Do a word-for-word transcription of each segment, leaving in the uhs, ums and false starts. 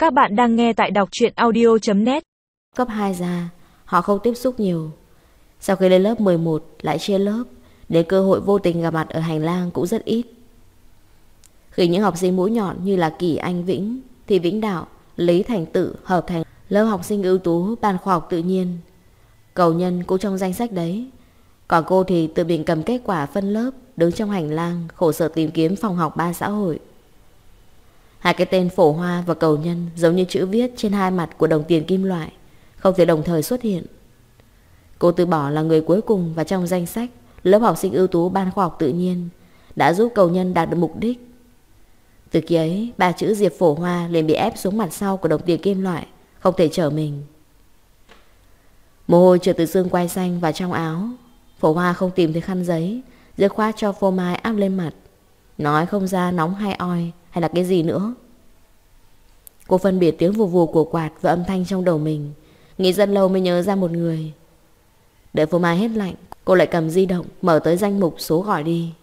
Các bạn đang nghe tại đọc truyện audio chấm net. Cấp hai ra, họ không tiếp xúc nhiều. Sau khi lên lớp mười một lại chia lớp, để cơ hội vô tình gặp mặt ở hành lang cũng rất ít. Khi những học sinh mũi nhọn như là Kỳ Anh Vĩnh, thì Vĩnh Đạo, Lý Thành Tự hợp thành lớp học sinh ưu tú ban khoa học tự nhiên. Cầu Nhân cũng trong danh sách đấy. Còn cô thì tự mình cầm kết quả phân lớp, đứng trong hành lang khổ sở tìm kiếm phòng học ban xã hội. Hai cái tên Phổ Hoa và Cầu Nhân giống như chữ viết trên hai mặt của đồng tiền kim loại, không thể đồng thời xuất hiện. Cô từ bỏ là người cuối cùng và trong danh sách lớp học sinh ưu tú ban khoa học tự nhiên, đã giúp Cầu Nhân đạt được mục đích. Từ khi ấy, ba chữ Diệp Phổ Hoa liền bị ép xuống mặt sau của đồng tiền kim loại, không thể trở mình. Mồ hôi trượt từ xương quai xanh vào trong áo. Phổ Hoa không tìm thấy khăn giấy, dứt khoát cho phô mai áp lên mặt, nói không ra nóng hay oi hay là cái gì nữa. Cô phân biệt tiếng vù vù của quạt và âm thanh trong đầu mình, nghĩ rất lâu mới nhớ ra một người. Đợi phô mai hết lạnh, cô lại cầm di động mở tới danh mục số gọi đi.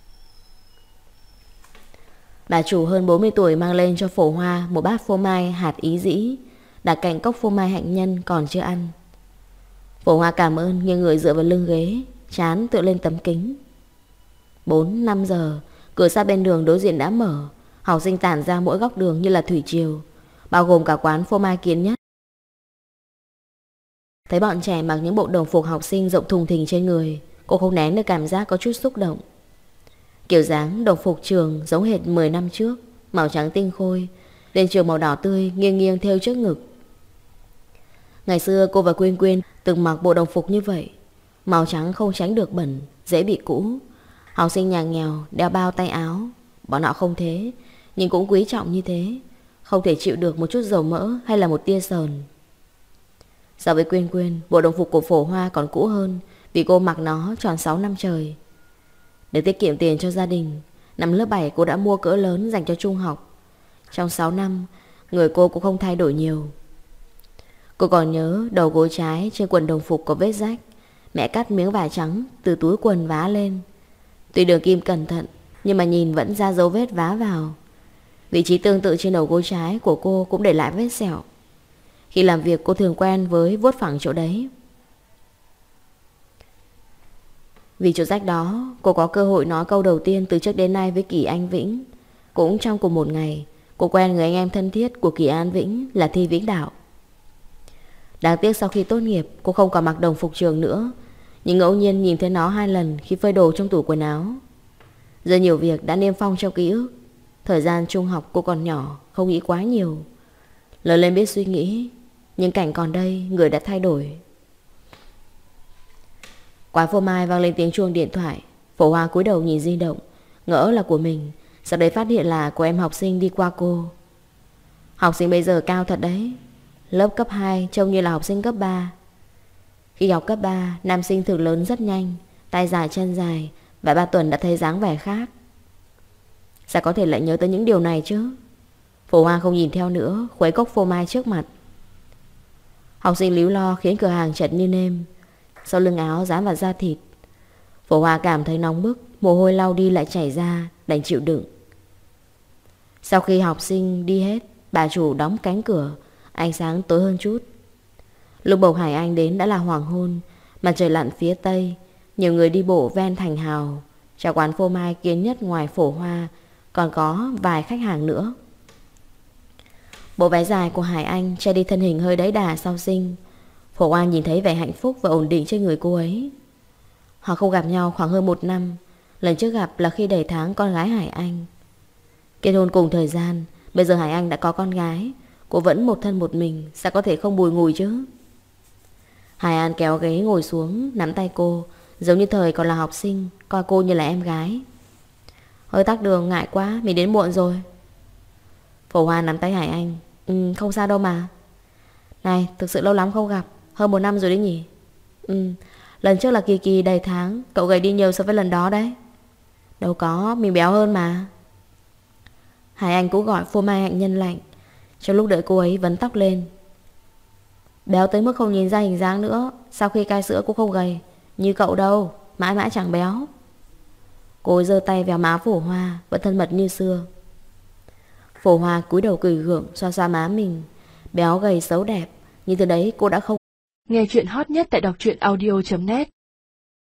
Bà chủ hơn bốn mươi tuổi mang lên cho Phổ Hoa một bát phô mai hạt ý dĩ, đặt cạnh cốc phô mai hạnh nhân còn chưa ăn. Phổ Hoa cảm ơn, nghiêng người dựa vào lưng ghế, trán tựa lên tấm kính. Bốn năm giờ, cửa sát bên đường đối diện đã mở. Học sinh tản ra mỗi góc đường như là thủy triều, bao gồm cả quán phô mai Kiến Nhất. Thấy bọn trẻ mặc những bộ đồng phục học sinh rộng thùng thình trên người, cô không nén được cảm giác có chút xúc động. Kiểu dáng đồng phục trường giống hệt mười năm trước, màu trắng tinh khôi, lên trường màu đỏ tươi nghiêng nghiêng thêu trước ngực. Ngày xưa cô và Quyên Quyên từng mặc bộ đồng phục như vậy. Màu trắng không tránh được bẩn, dễ bị cũ. Học sinh nhà nghèo đeo bao tay áo. Bọn họ không thế, nhưng cũng quý trọng như thế, không thể chịu được một chút dầu mỡ hay là một tia sờn. So với Quyên Quyên, bộ đồng phục của Phổ Hoa còn cũ hơn, vì cô mặc nó tròn sáu năm trời. Để tiết kiệm tiền cho gia đình, năm lớp bảy cô đã mua cỡ lớn dành cho trung học. Trong sáu năm, người cô cũng không thay đổi nhiều. Cô còn nhớ đầu gối trái trên quần đồng phục có vết rách, mẹ cắt miếng vải trắng từ túi quần vá lên. Tuy đường kim cẩn thận, nhưng mà nhìn vẫn ra dấu vết vá vào. Vị trí tương tự trên đầu gối trái của cô cũng để lại vết sẹo. Khi làm việc cô thường quen với vuốt phẳng chỗ đấy. Vì chỗ rách đó, cô có cơ hội nói câu đầu tiên từ trước đến nay với Kỳ Anh Vĩnh. Cũng trong cùng một ngày, cô quen người anh em thân thiết của Kỳ An Vĩnh là Thi Vĩnh Đạo. Đáng tiếc sau khi tốt nghiệp, cô không còn mặc đồng phục trường nữa, nhưng ngẫu nhiên nhìn thấy nó hai lần khi phơi đồ trong tủ quần áo. Rất nhiều việc đã niêm phong trong ký ức. Thời gian trung học cô còn nhỏ, không nghĩ quá nhiều. Lớn lên biết suy nghĩ, nhưng cảnh còn đây, người đã thay đổi. Quán phô mai vang lên tiếng chuông điện thoại. Phổ Hoa cúi đầu nhìn di động, ngỡ là của mình, sau đấy phát hiện là của em học sinh đi qua cô. Học sinh bây giờ cao thật đấy. Lớp cấp hai trông như là học sinh cấp ba. Khi học cấp ba, nam sinh thường lớn rất nhanh, tay dài chân dài, và ba tuần đã thấy dáng vẻ khác. Sao có thể lại nhớ tới những điều này chứ? Phổ Hoa không nhìn theo nữa, khuấy cốc phô mai trước mặt. Học sinh líu lo khiến cửa hàng chật như nêm. Sau lưng áo dán vào da thịt. Phổ Hoa cảm thấy nóng bức, mồ hôi lau đi lại chảy ra, đành chịu đựng. Sau khi học sinh đi hết, bà chủ đóng cánh cửa, ánh sáng tối hơn chút. Lúc Bộc Hải Anh đến đã là hoàng hôn, mặt trời lặn phía tây. Nhiều người đi bộ ven thành hào. Trong quán phô mai Kiến Nhất ngoài Phổ Hoa còn có vài khách hàng nữa. Bộ váy dài của Hải Anh che đi thân hình hơi đẫy đà sau sinh. Phổ Hoa nhìn thấy vẻ hạnh phúc và ổn định trên người cô ấy. Họ không gặp nhau khoảng hơn một năm. Lần trước gặp là khi đầy tháng con gái Hải Anh. Kết hôn cùng thời gian. Bây giờ Hải Anh đã có con gái, cô vẫn một thân một mình, sao có thể không bùi ngùi chứ? Hải An kéo ghế ngồi xuống, nắm tay cô, giống như thời còn là học sinh, coi cô như là em gái. Hơi tắc đường, ngại quá, mình đến muộn rồi. Phổ Hoa nắm tay Hải Anh. Ừ, không sao đâu mà. Này, thực sự lâu lắm không gặp, hơn một năm rồi đấy nhỉ? Ừ, lần trước là Kỳ Kỳ đầy tháng, cậu gầy đi nhiều so với lần đó đấy. Đâu có, mình béo hơn mà. Hải Anh cũng gọi phô mai hạnh nhân lạnh. Trong lúc đợi cô ấy vấn tóc lên. Béo tới mức không nhìn ra hình dáng nữa. Sau khi cai sữa cũng không gầy như cậu đâu, mãi mãi chẳng béo. Cô ấy giơ tay vào má Phổ Hoa, vẫn thân mật như xưa. Phổ Hoa cúi đầu cười gượng, xoa xoa má mình. Béo gầy xấu đẹp, nhưng từ đấy cô đã không. Nghe chuyện hot nhất tại đọc truyện audio chấm net.